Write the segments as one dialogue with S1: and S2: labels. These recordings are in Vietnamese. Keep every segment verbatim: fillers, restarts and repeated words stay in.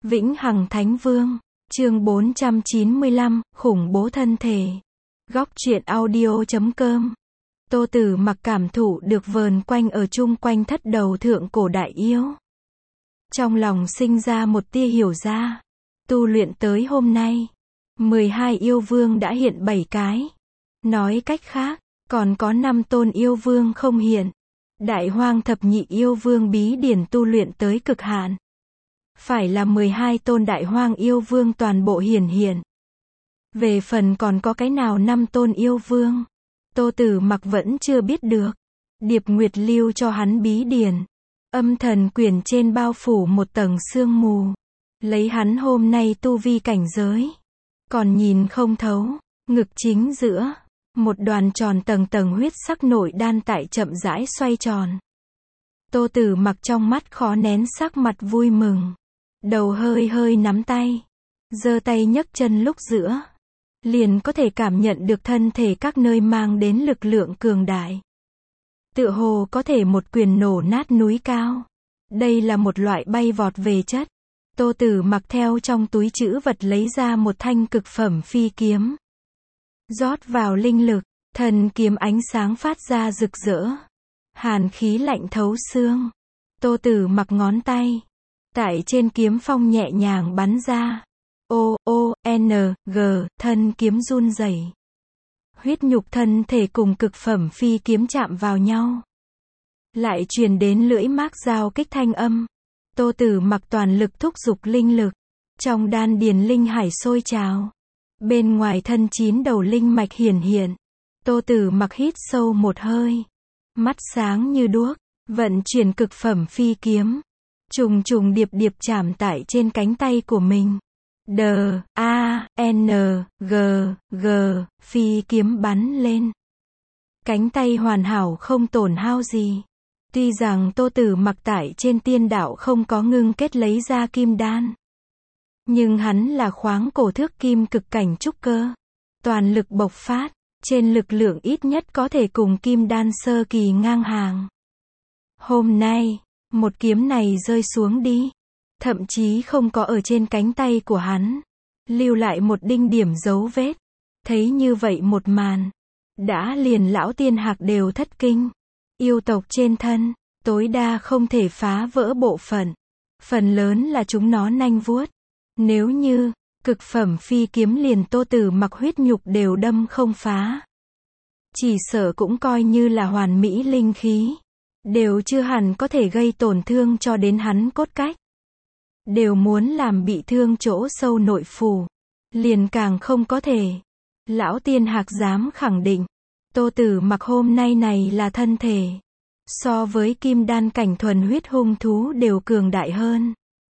S1: Vĩnh Hằng Thánh Vương, chương bốn trăm chín mươi lăm, khủng bố thân thể. Góc truyện audio chấm com. Tô Tử Mặc cảm thụ được vờn quanh ở chung quanh thất đầu thượng cổ đại yêu. Trong lòng sinh ra một tia hiểu ra. Tu luyện tới hôm nay, mười hai yêu vương đã hiện bảy cái. Nói cách khác, còn có năm tôn yêu vương không hiện. Đại Hoang thập nhị yêu vương bí điển tu luyện tới cực hạn. Phải là mười hai tôn Đại Hoang yêu vương toàn bộ hiển hiện. Về phần còn có cái nào năm tôn yêu vương, Tô Tử Mặc vẫn chưa biết được. Điệp Nguyệt lưu cho hắn bí điển. Âm thần quyển trên bao phủ một tầng sương mù. Lấy hắn hôm nay tu vi cảnh giới. Còn nhìn không thấu, ngực chính giữa. Một đoàn tròn tầng tầng huyết sắc nội đan tại chậm rãi xoay tròn. Tô Tử Mặc trong mắt khó nén sắc mặt vui mừng. Đầu hơi hơi nắm tay. Giơ tay nhấc chân lúc giữa. Liền có thể cảm nhận được thân thể các nơi mang đến lực lượng cường đại. Tựa hồ có thể một quyền nổ nát núi cao. Đây là một loại bay vọt về chất. Tô Tử Mặc theo trong túi trữ vật lấy ra một thanh cực phẩm phi kiếm. Rót vào linh lực, thần kiếm ánh sáng phát ra rực rỡ. Hàn khí lạnh thấu xương. Tô Tử Mặc ngón tay. Tại trên kiếm phong nhẹ nhàng bắn ra. O, O, N, G, thân kiếm run rẩy. Huyết nhục thân thể cùng cực phẩm phi kiếm chạm vào nhau. Lại truyền đến lưỡi mác giao kích thanh âm. Tô Tử Mặc toàn lực thúc giục linh lực. Trong đan điền linh hải sôi trào. Bên ngoài thân chín đầu linh mạch hiển hiện. Tô Tử Mặc hít sâu một hơi. Mắt sáng như đuốc. Vận chuyển cực phẩm phi kiếm. Trùng trùng điệp điệp chạm tại trên cánh tay của mình. D, A, N, G, G, phi kiếm bắn lên. Cánh tay hoàn hảo không tổn hao gì. Tuy rằng Tô Tử Mặc tại trên tiên đạo không có ngưng kết lấy ra kim đan. Nhưng hắn là khoáng cổ thước kim cực cảnh trúc cơ. Toàn lực bộc phát, trên lực lượng ít nhất có thể cùng kim đan sơ kỳ ngang hàng. Hôm nay, một kiếm này rơi xuống đi. Thậm chí không có ở trên cánh tay của hắn. Lưu lại một đinh điểm dấu vết. Thấy như vậy một màn. Đã liền lão tiên hạc đều thất kinh. Yêu tộc trên thân, tối đa không thể phá vỡ bộ phận. Phần lớn là chúng nó nanh vuốt. Nếu như, cực phẩm phi kiếm liền Tô Tử Mặc huyết nhục đều đâm không phá. Chỉ sợ cũng coi như là hoàn mỹ linh khí. Đều chưa hẳn có thể gây tổn thương cho đến hắn cốt cách. Đều muốn làm bị thương chỗ sâu nội phủ. Liền càng không có thể. Lão tiên hạc dám khẳng định. Tô Tử Mặc hôm nay này là thân thể. So với kim đan cảnh thuần huyết hung thú đều cường đại hơn.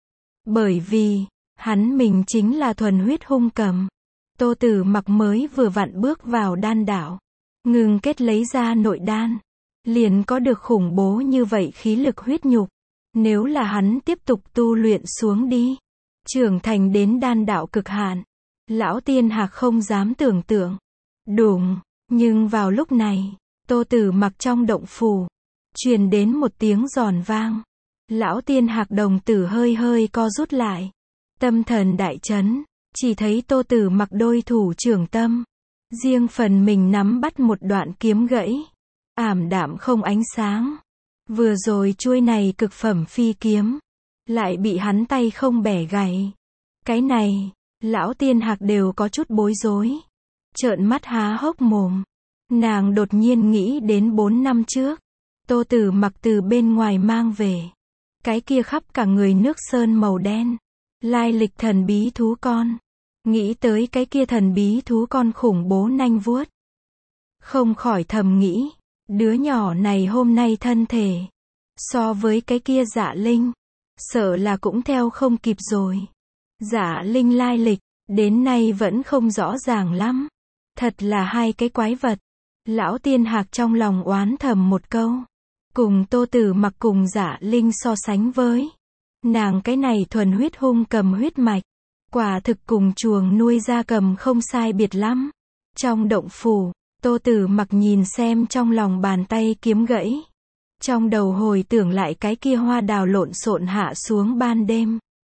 S1: Bởi vì, hắn mình chính là thuần huyết hung cầm. Tô Tử Mặc mới vừa vặn bước vào đan đạo. Ngừng kết lấy ra nội đan. Liền có được khủng bố như vậy khí lực huyết nhục. Nếu là hắn tiếp tục tu luyện xuống đi. Trưởng thành đến đan đạo cực hạn. Lão tiên hạc không dám tưởng tượng. Đùng. Nhưng vào lúc này, Tô Tử Mặc trong động phủ. Truyền đến một tiếng giòn vang. Lão tiên hạc đồng tử hơi hơi co rút lại. Tâm thần đại chấn. Chỉ thấy Tô Tử Mặc đôi thủ trưởng tâm. Riêng phần mình nắm bắt một đoạn kiếm gãy. Ảm đạm không ánh sáng. Vừa rồi chuôi này cực phẩm phi kiếm. Lại bị hắn tay không bẻ gãy. Cái này, lão tiên hạc đều có chút bối rối. Trợn mắt há hốc mồm. Nàng đột nhiên nghĩ đến bốn năm trước. Tô Tử Mặc từ bên ngoài mang về. Cái kia khắp cả người nước sơn màu đen. Lai lịch thần bí thú con. Nghĩ tới cái kia thần bí thú con khủng bố nanh vuốt. Không khỏi thầm nghĩ. Đứa nhỏ này hôm nay thân thể. So với cái kia Dạ Linh. Sợ là cũng theo không kịp rồi. Dạ Linh lai lịch. Đến nay vẫn không rõ ràng lắm. Thật là hai cái quái vật. Lão tiên hạc trong lòng oán thầm một câu. Cùng Tô Tử Mặc cùng Dạ Linh so sánh với. Nàng cái này thuần huyết hung cầm huyết mạch. Quả thực cùng chuồng nuôi gia cầm không sai biệt lắm. Trong động phủ, Tô Tử Mặc nhìn xem trong lòng bàn tay kiếm gãy. Trong đầu hồi tưởng lại cái kia hoa đào lộn xộn hạ xuống ban đêm.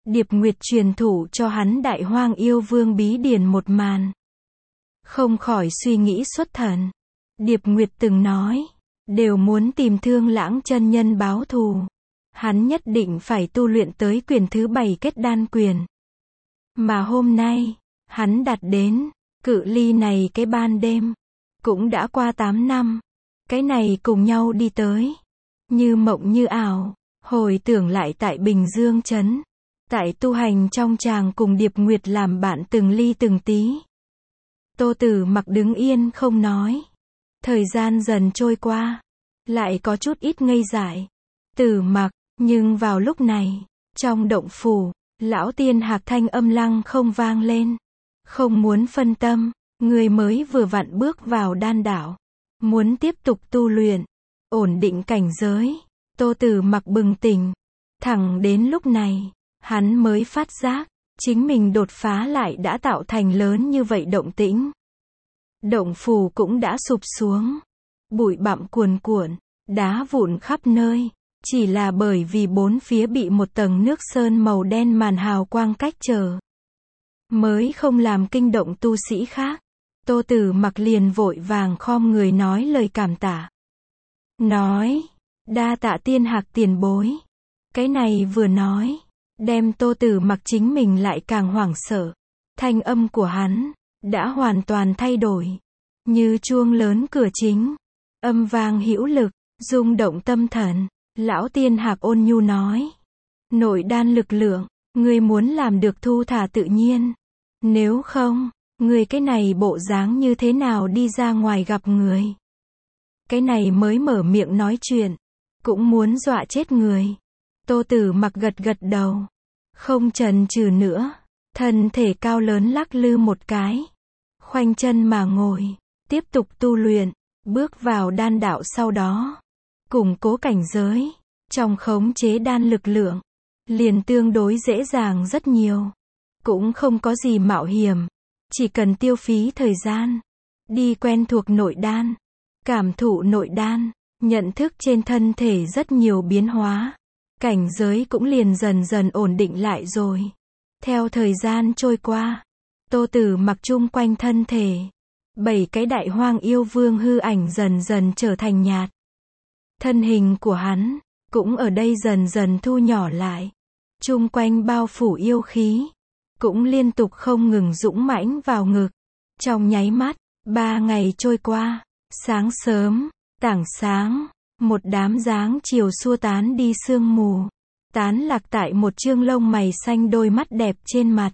S1: Điệp Nguyệt truyền thụ cho hắn Đại Hoang Yêu Vương bí điển một màn. Không khỏi suy nghĩ xuất thần. Điệp Nguyệt từng nói, đều muốn tìm Thương Lãng chân nhân báo thù. Hắn nhất định phải tu luyện tới quyền thứ bảy kết đan quyền. Mà hôm nay, hắn đạt đến, cự ly này cái ban đêm, cũng đã qua tám năm. Cái này cùng nhau đi tới, như mộng như ảo, hồi tưởng lại tại Bình Dương Trấn. Tại tu hành trong tràng cùng Điệp Nguyệt làm bạn từng ly từng tí. Tô Tử Mặc đứng yên không nói. Thời gian dần trôi qua, lại có chút ít ngây dại. Tử Mặc, nhưng vào lúc này, trong động phủ, lão tiên hạc thanh âm lăng không vang lên. Không muốn phân tâm, người mới vừa vặn bước vào đan đạo. Muốn tiếp tục tu luyện, ổn định cảnh giới. Tô Tử Mặc bừng tỉnh. Thẳng đến lúc này, hắn mới phát giác, chính mình đột phá lại đã tạo thành lớn như vậy động tĩnh. Động phủ cũng đã sụp xuống. Bụi bặm cuồn cuộn, đá vụn khắp nơi. Chỉ là bởi vì bốn phía bị một tầng nước sơn màu đen màn hào quang cách trở, mới không làm kinh động tu sĩ khác. Tô Tử Mặc liền vội vàng khom người nói lời cảm tạ. Nói, đa tạ tiên hạc tiền bối. Cái này vừa nói, đem Tô Tử Mặc chính mình lại càng hoảng sợ. Thanh âm của hắn đã hoàn toàn thay đổi, như chuông lớn cửa chính, âm vang hữu lực, rung động tâm thần. Lão tiên hạc ôn nhu nói, nội đan lực lượng, ngươi muốn làm được thu thả tự nhiên. Nếu không, ngươi cái này bộ dáng như thế nào đi ra ngoài gặp người. Cái này mới mở miệng nói chuyện, cũng muốn dọa chết người. Tô Tử Mặc gật gật đầu, không chần chừ nữa, thân thể cao lớn lắc lư một cái, khoanh chân mà ngồi, tiếp tục tu luyện, bước vào đan đạo sau đó, củng cố cảnh giới, trong khống chế đan lực lượng, liền tương đối dễ dàng rất nhiều, cũng không có gì mạo hiểm, chỉ cần tiêu phí thời gian, đi quen thuộc nội đan, cảm thụ nội đan, nhận thức trên thân thể rất nhiều biến hóa. Cảnh giới cũng liền dần dần ổn định lại rồi. Theo thời gian trôi qua, Tô Tử Mặc chung quanh thân thể, bảy cái Đại Hoang Yêu Vương hư ảnh dần dần trở thành nhạt. Thân hình của hắn, cũng ở đây dần dần thu nhỏ lại. Chung quanh bao phủ yêu khí, cũng liên tục không ngừng dũng mãnh vào ngực. Trong nháy mắt, ba ngày trôi qua, sáng sớm, tảng sáng, một đám dáng chiều xua tán đi sương mù, tán lạc tại một trương lông mày xanh đôi mắt đẹp trên mặt.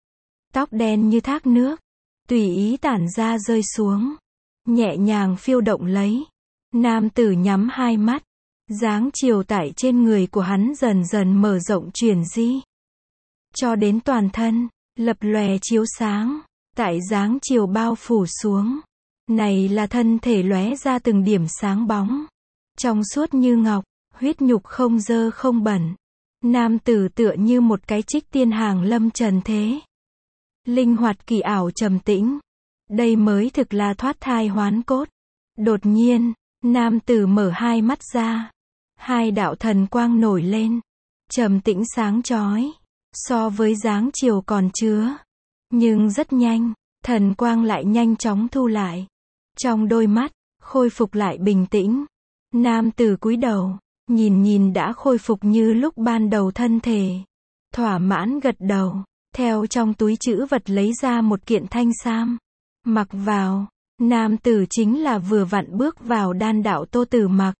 S1: Tóc đen như thác nước, tùy ý tản ra rơi xuống, nhẹ nhàng phiêu động lấy. Nam tử nhắm hai mắt, dáng chiều tại trên người của hắn dần dần mở rộng chuyển di, cho đến toàn thân, lập lòe chiếu sáng, tại dáng chiều bao phủ xuống. Này là thân thể lóe ra từng điểm sáng bóng, trong suốt như ngọc, huyết nhục không dơ không bẩn. Nam tử tựa như một cái trích tiên hàng lâm trần thế. Linh hoạt kỳ ảo trầm tĩnh. Đây mới thực là thoát thai hoán cốt. Đột nhiên, nam tử mở hai mắt ra. Hai đạo thần quang nổi lên. Trầm tĩnh sáng chói. So với dáng chiều còn chứa. Nhưng rất nhanh, thần quang lại nhanh chóng thu lại. Trong đôi mắt, khôi phục lại bình tĩnh. Nam tử cúi đầu, nhìn nhìn đã khôi phục như lúc ban đầu thân thể. Thỏa mãn gật đầu, theo trong túi trữ vật lấy ra một kiện thanh sam. Mặc vào, nam tử chính là vừa vặn bước vào đan đạo Tô Tử Mặc.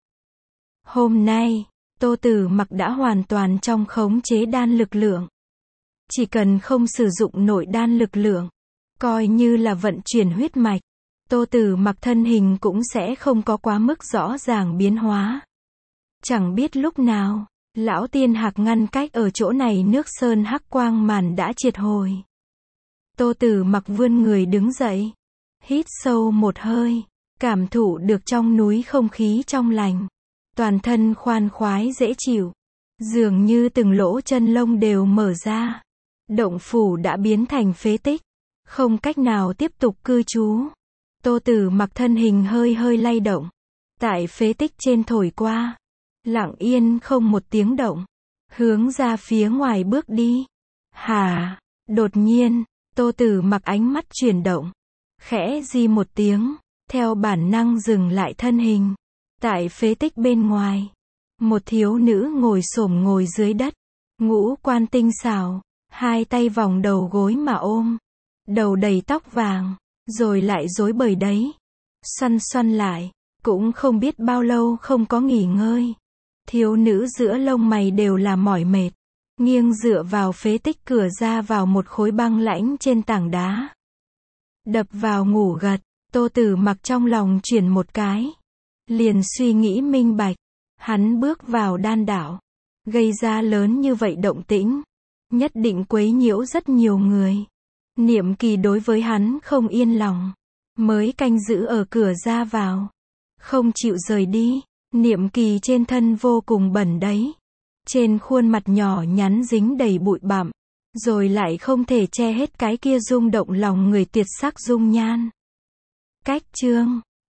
S1: Hôm nay, Tô Tử Mặc đã hoàn toàn trong khống chế đan lực lượng. Chỉ cần không sử dụng nội đan lực lượng, coi như là vận chuyển huyết mạch, Tô Tử Mặc thân hình cũng sẽ không có quá mức rõ ràng biến hóa. Chẳng biết lúc nào, lão tiên hạc ngăn cách ở chỗ này nước sơn hắc quang màn đã triệt hồi. Tô Tử Mặc vươn người đứng dậy, hít sâu một hơi, cảm thụ được trong núi không khí trong lành, toàn thân khoan khoái dễ chịu, dường như từng lỗ chân lông đều mở ra. Động phủ đã biến thành phế tích, không cách nào tiếp tục cư trú. Tô Tử Mặc thân hình hơi hơi lay động, tại phế tích trên thổi qua, lặng yên không một tiếng động, hướng ra phía ngoài bước đi. Hả? Đột nhiên, Tô Tử Mặc ánh mắt chuyển động. Khẽ di một tiếng, theo bản năng dừng lại thân hình. Tại phế tích bên ngoài, một thiếu nữ ngồi xổm ngồi dưới đất, ngũ quan tinh xảo, hai tay vòng đầu gối mà ôm, đầu đầy tóc vàng, rồi lại rối bời đấy, xoăn xoăn lại, cũng không biết bao lâu không có nghỉ ngơi. Thiếu nữ giữa lông mày đều là mỏi mệt, nghiêng dựa vào phế tích cửa ra vào một khối băng lãnh trên tảng đá. Đập vào ngủ gật, Tô Tử Mặc trong lòng chuyển một cái, liền suy nghĩ minh bạch, hắn bước vào đan đảo, gây ra lớn như vậy động tĩnh, nhất định quấy nhiễu rất nhiều người. Niệm Kỳ đối với hắn không yên lòng, mới canh giữ ở cửa ra vào, không chịu rời đi. Niệm Kỳ trên thân vô cùng bẩn đấy, trên khuôn mặt nhỏ nhắn dính đầy bụi bặm, rồi lại không thể che hết cái kia rung động lòng người tuyệt sắc dung nhan. Cách chương